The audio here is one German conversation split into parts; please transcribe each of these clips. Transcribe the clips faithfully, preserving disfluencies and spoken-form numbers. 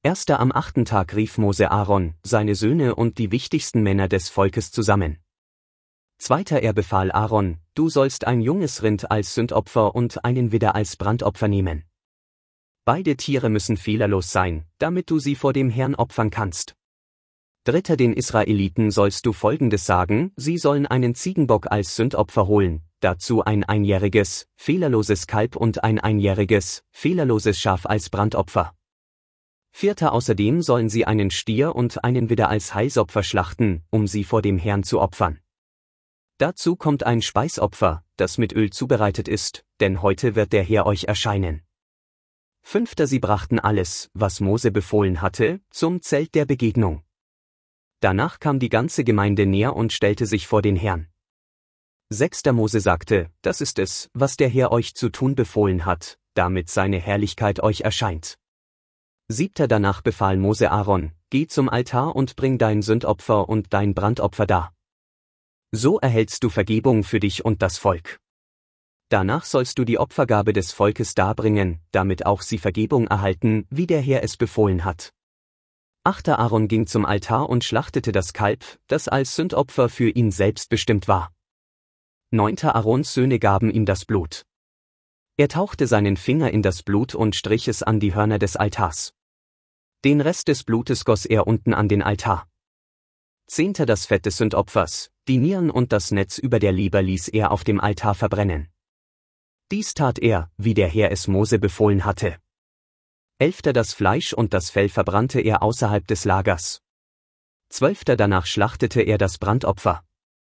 Erster am achten Tag rief Mose Aaron, seine Söhne und die wichtigsten Männer des Volkes zusammen. Zweiter er befahl Aaron, du sollst ein junges Rind als Sündopfer und einen Widder als Brandopfer nehmen. Beide Tiere müssen fehlerlos sein, damit du sie vor dem Herrn opfern kannst. Dritter den Israeliten sollst du Folgendes sagen, sie sollen einen Ziegenbock als Sündopfer holen, dazu ein einjähriges, fehlerloses Kalb und ein einjähriges, fehlerloses Schaf als Brandopfer. Vierter außerdem sollen sie einen Stier und einen Widder als Heilsopfer schlachten, um sie vor dem Herrn zu opfern. Dazu kommt ein Speisopfer, das mit Öl zubereitet ist, denn heute wird der Herr euch erscheinen. Fünfter sie brachten alles, was Mose befohlen hatte, zum Zelt der Begegnung. Danach kam die ganze Gemeinde näher und stellte sich vor den Herrn. Sechster Mose sagte, das ist es, was der Herr euch zu tun befohlen hat, damit seine Herrlichkeit euch erscheint. Siebter danach befahl Mose Aaron, geh zum Altar und bring dein Sündopfer und dein Brandopfer dar. So erhältst du Vergebung für dich und das Volk. Danach sollst du die Opfergabe des Volkes darbringen, damit auch sie Vergebung erhalten, wie der Herr es befohlen hat. Achter Aaron ging zum Altar und schlachtete das Kalb, das als Sündopfer für ihn selbst bestimmt war. Neunter Aarons Söhne gaben ihm das Blut. Er tauchte seinen Finger in das Blut und strich es an die Hörner des Altars. Den Rest des Blutes goss er unten an den Altar. Zehnter das Fett des Sündopfers, die Nieren und das Netz über der Leber ließ er auf dem Altar verbrennen. Dies tat er, wie der Herr es Mose befohlen hatte. Elfter das Fleisch und das Fell verbrannte er außerhalb des Lagers. Zwölfter danach schlachtete er das Brandopfer.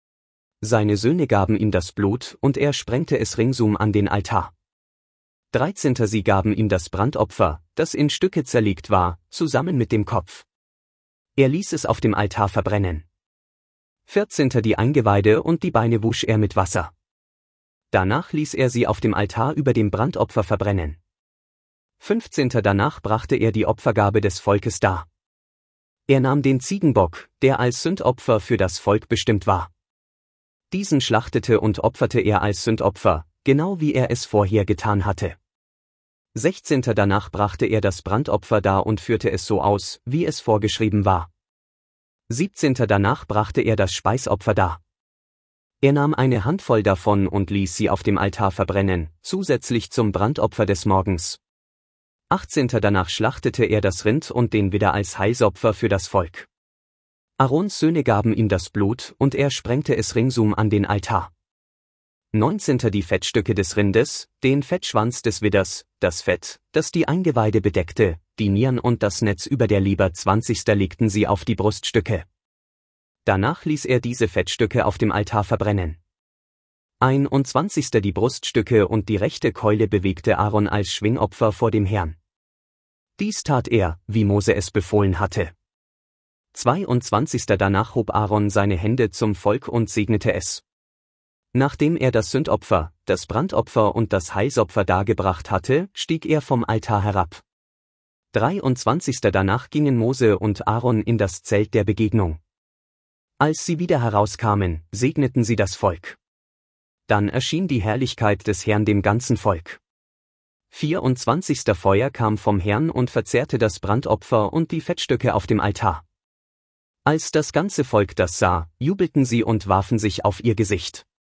Seine Söhne gaben ihm das Blut und er sprengte es ringsum an den Altar. Dreizehnter sie gaben ihm das Brandopfer, das in Stücke zerlegt war, zusammen mit dem Kopf. Er ließ es auf dem Altar verbrennen. Vierzehnter die Eingeweide und die Beine wusch er mit Wasser. Danach ließ er sie auf dem Altar über dem Brandopfer verbrennen. Fünfzehnter danach brachte er die Opfergabe des Volkes dar. Er nahm den Ziegenbock, der als Sündopfer für das Volk bestimmt war. Diesen schlachtete und opferte er als Sündopfer, genau wie er es vorher getan hatte. Sechzehnter danach brachte er das Brandopfer dar und führte es so aus, wie es vorgeschrieben war. Siebzehnter danach brachte er das Speisopfer dar. Er nahm eine Handvoll davon und ließ sie auf dem Altar verbrennen, zusätzlich zum Brandopfer des Morgens. Achtzehnter danach schlachtete er das Rind und den Widder als Heilsopfer für das Volk. Aarons Söhne gaben ihm das Blut und er sprengte es ringsum an den Altar. Neunzehnter die Fettstücke des Rindes, den Fettschwanz des Widders, das Fett, das die Eingeweide bedeckte, die Nieren und das Netz über der Leber. Zwanzigster legten sie auf die Bruststücke. Danach ließ er diese Fettstücke auf dem Altar verbrennen. Einundzwanzigster die Bruststücke und die rechte Keule bewegte Aaron als Schwingopfer vor dem Herrn. Dies tat er, wie Mose es befohlen hatte. Zweiundzwanzigster danach hob Aaron seine Hände zum Volk und segnete es. Nachdem er das Sündopfer, das Brandopfer und das Heilsopfer dargebracht hatte, stieg er vom Altar herab. Dreiundzwanzigster danach gingen Mose und Aaron in das Zelt der Begegnung. Als sie wieder herauskamen, segneten sie das Volk. Dann erschien die Herrlichkeit des Herrn dem ganzen Volk. vierundzwanzigster Feuer kam vom Herrn und verzehrte das Brandopfer und die Fettstücke auf dem Altar. Als das ganze Volk das sah, jubelten sie und warfen sich auf ihr Gesicht.